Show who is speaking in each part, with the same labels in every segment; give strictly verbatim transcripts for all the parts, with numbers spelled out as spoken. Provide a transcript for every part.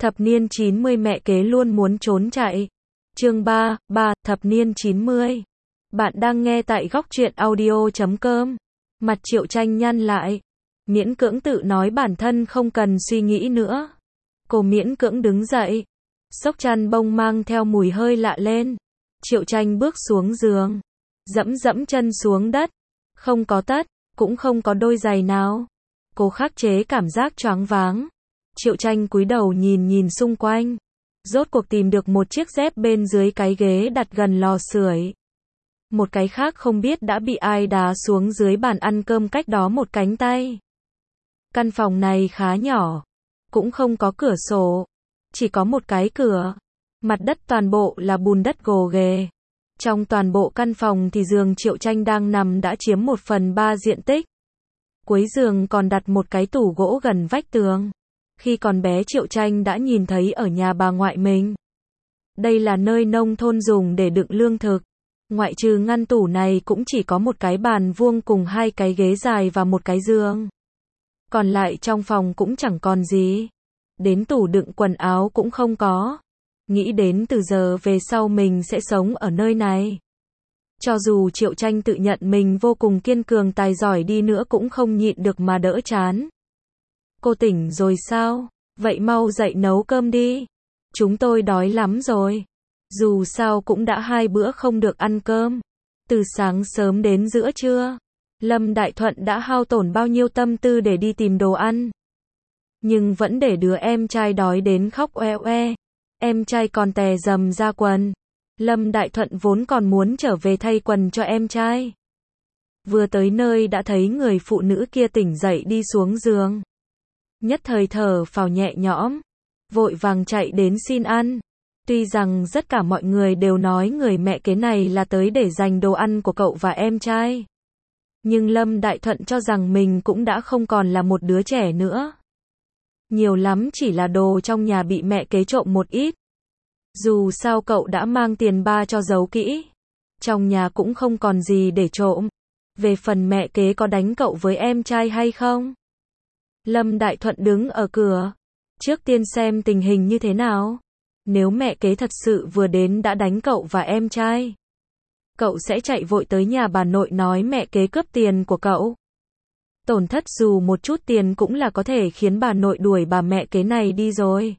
Speaker 1: Thập niên chín mươi mẹ kế luôn muốn trốn chạy. Chương ba, ba, thập niên chín mươi. Bạn đang nghe tại góc truyện audio chấm com. Mặt Triệu Tranh nhăn lại. Miễn cưỡng tự nói bản thân không cần suy nghĩ nữa. Cô miễn cưỡng đứng dậy. Xốc chăn bông mang theo mùi hơi lạ lên. Triệu Tranh bước xuống giường. Dẫm dẫm chân xuống đất. Không có tất, cũng không có đôi giày nào. Cô khắc chế cảm giác choáng váng. Triệu Tranh cúi đầu nhìn nhìn xung quanh. Rốt cuộc tìm được một chiếc dép bên dưới cái ghế đặt gần lò sưởi. Một cái khác không biết đã bị ai đá xuống dưới bàn ăn cơm cách đó một cánh tay. Căn phòng này khá nhỏ. Cũng không có cửa sổ. Chỉ có một cái cửa. Mặt đất toàn bộ là bùn đất gồ ghề. Trong toàn bộ căn phòng thì giường Triệu Tranh đang nằm đã chiếm một phần ba diện tích. Cuối giường còn đặt một cái tủ gỗ gần vách tường. Khi còn bé Triệu Tranh đã nhìn thấy ở nhà bà ngoại mình. Đây là nơi nông thôn dùng để đựng lương thực. Ngoại trừ ngăn tủ này cũng chỉ có một cái bàn vuông cùng hai cái ghế dài và một cái giường. Còn lại trong phòng cũng chẳng còn gì. Đến tủ đựng quần áo cũng không có. Nghĩ đến từ giờ về sau mình sẽ sống ở nơi này. Cho dù Triệu Tranh tự nhận mình vô cùng kiên cường tài giỏi đi nữa cũng không nhịn được mà đỡ chán. Cô tỉnh rồi sao? Vậy mau dậy nấu cơm đi. Chúng tôi đói lắm rồi. Dù sao cũng đã hai bữa không được ăn cơm. Từ sáng sớm đến giữa trưa. Lâm Đại Thuận đã hao tổn bao nhiêu tâm tư để đi tìm đồ ăn. Nhưng vẫn để đứa em trai đói đến khóc oe oe. Em trai còn tè dầm ra quần. Lâm Đại Thuận vốn còn muốn trở về thay quần cho em trai. Vừa tới nơi đã thấy người phụ nữ kia tỉnh dậy đi xuống giường. Nhất thời thở phào nhẹ nhõm. Vội vàng chạy đến xin ăn. Tuy rằng tất cả mọi người đều nói người mẹ kế này là tới để giành đồ ăn của cậu và em trai. Nhưng Lâm Đại Thuận cho rằng mình cũng đã không còn là một đứa trẻ nữa. Nhiều lắm chỉ là đồ trong nhà bị mẹ kế trộm một ít. Dù sao cậu đã mang tiền ba cho giấu kỹ. Trong nhà cũng không còn gì để trộm. Về phần mẹ kế có đánh cậu với em trai hay không? Lâm Đại Thuận đứng ở cửa. Trước tiên xem tình hình như thế nào. Nếu mẹ kế thật sự vừa đến đã đánh cậu và em trai, cậu sẽ chạy vội tới nhà bà nội nói mẹ kế cướp tiền của cậu. Tổn thất dù một chút tiền cũng là có thể khiến bà nội đuổi bà mẹ kế này đi rồi.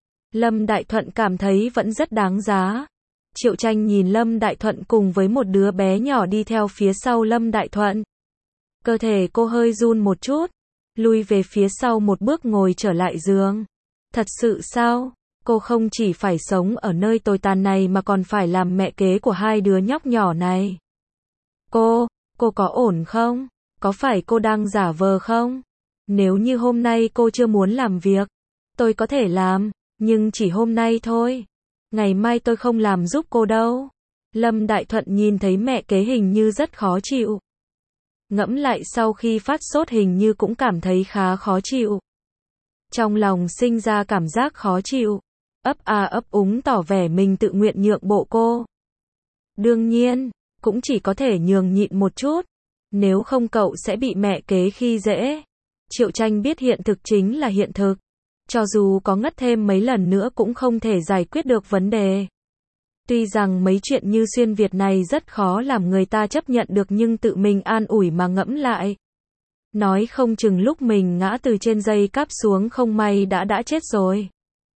Speaker 1: Lâm Đại Thuận cảm thấy vẫn rất đáng giá. Triệu Tranh nhìn Lâm Đại Thuận cùng với một đứa bé nhỏ đi theo phía sau Lâm Đại Thuận. Cơ thể cô hơi run một chút. Lui về phía sau một bước ngồi trở lại giường. Thật sự sao? Cô không chỉ phải sống ở nơi tồi tàn này mà còn phải làm mẹ kế của hai đứa nhóc nhỏ này. Cô, cô có ổn không? Có phải cô đang giả vờ không? Nếu như hôm nay cô chưa muốn làm việc, tôi có thể làm, nhưng chỉ hôm nay thôi. Ngày mai tôi không làm giúp cô đâu. Lâm Đại Thuận nhìn thấy mẹ kế hình như rất khó chịu. Ngẫm lại sau khi phát sốt hình như cũng cảm thấy khá khó chịu. Trong lòng sinh ra cảm giác khó chịu. Ấp a ấp úng tỏ vẻ mình tự nguyện nhượng bộ cô. Đương nhiên, cũng chỉ có thể nhường nhịn một chút. Nếu không cậu sẽ bị mẹ kế khi dễ. Triệu Tranh biết hiện thực chính là hiện thực. Cho dù có ngất thêm mấy lần nữa cũng không thể giải quyết được vấn đề. Tuy rằng mấy chuyện như xuyên Việt này rất khó làm người ta chấp nhận được nhưng tự mình an ủi mà ngẫm lại. Nói không chừng lúc mình ngã từ trên dây cáp xuống không may đã đã chết rồi.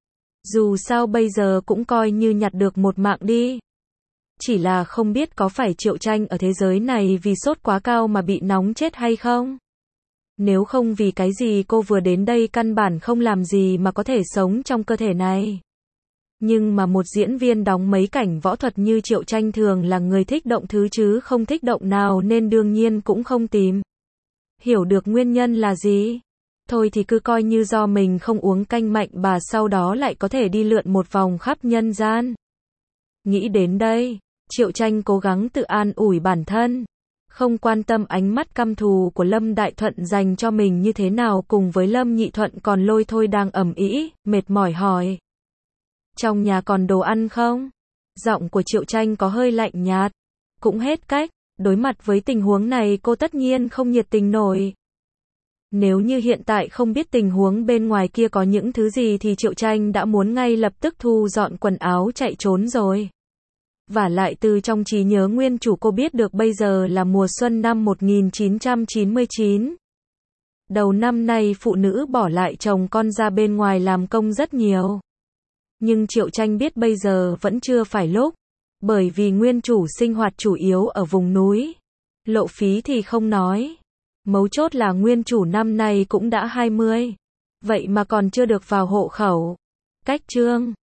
Speaker 1: Dù sao bây giờ cũng coi như nhặt được một mạng đi. Chỉ là không biết có phải Triệu Tranh ở thế giới này vì sốt quá cao mà bị nóng chết hay không? Nếu không vì cái gì cô vừa đến đây căn bản không làm gì mà có thể sống trong cơ thể này. Nhưng mà một diễn viên đóng mấy cảnh võ thuật như Triệu Tranh thường là người thích động thứ chứ không thích động nào nên đương nhiên cũng không tìm hiểu được nguyên nhân là gì. Thôi thì cứ coi như do mình không uống canh mạnh bà sau đó lại có thể đi lượn một vòng khắp nhân gian. Nghĩ đến đây, Triệu Tranh cố gắng tự an ủi bản thân. Không quan tâm ánh mắt căm thù của Lâm Đại Thuận dành cho mình như thế nào cùng với Lâm Nhị Thuận còn lôi thôi đang ầm ĩ, mệt mỏi hỏi. Trong nhà còn đồ ăn không? Giọng của Triệu Tranh có hơi lạnh nhạt. Cũng hết cách, đối mặt với tình huống này cô tất nhiên không nhiệt tình nổi. Nếu như hiện tại không biết tình huống bên ngoài kia có những thứ gì thì Triệu Tranh đã muốn ngay lập tức thu dọn quần áo chạy trốn rồi. Vả lại từ trong trí nhớ nguyên chủ cô biết được bây giờ là mùa xuân năm một nghìn chín trăm chín mươi chín. Đầu năm nay phụ nữ bỏ lại chồng con ra bên ngoài làm công rất nhiều. Nhưng Triệu Tranh biết bây giờ vẫn chưa phải lúc, bởi vì nguyên chủ sinh hoạt chủ yếu ở vùng núi. Lộ phí thì không nói. Mấu chốt là nguyên chủ năm nay cũng đã hai mươi. Vậy mà còn chưa được vào hộ khẩu. Cách chương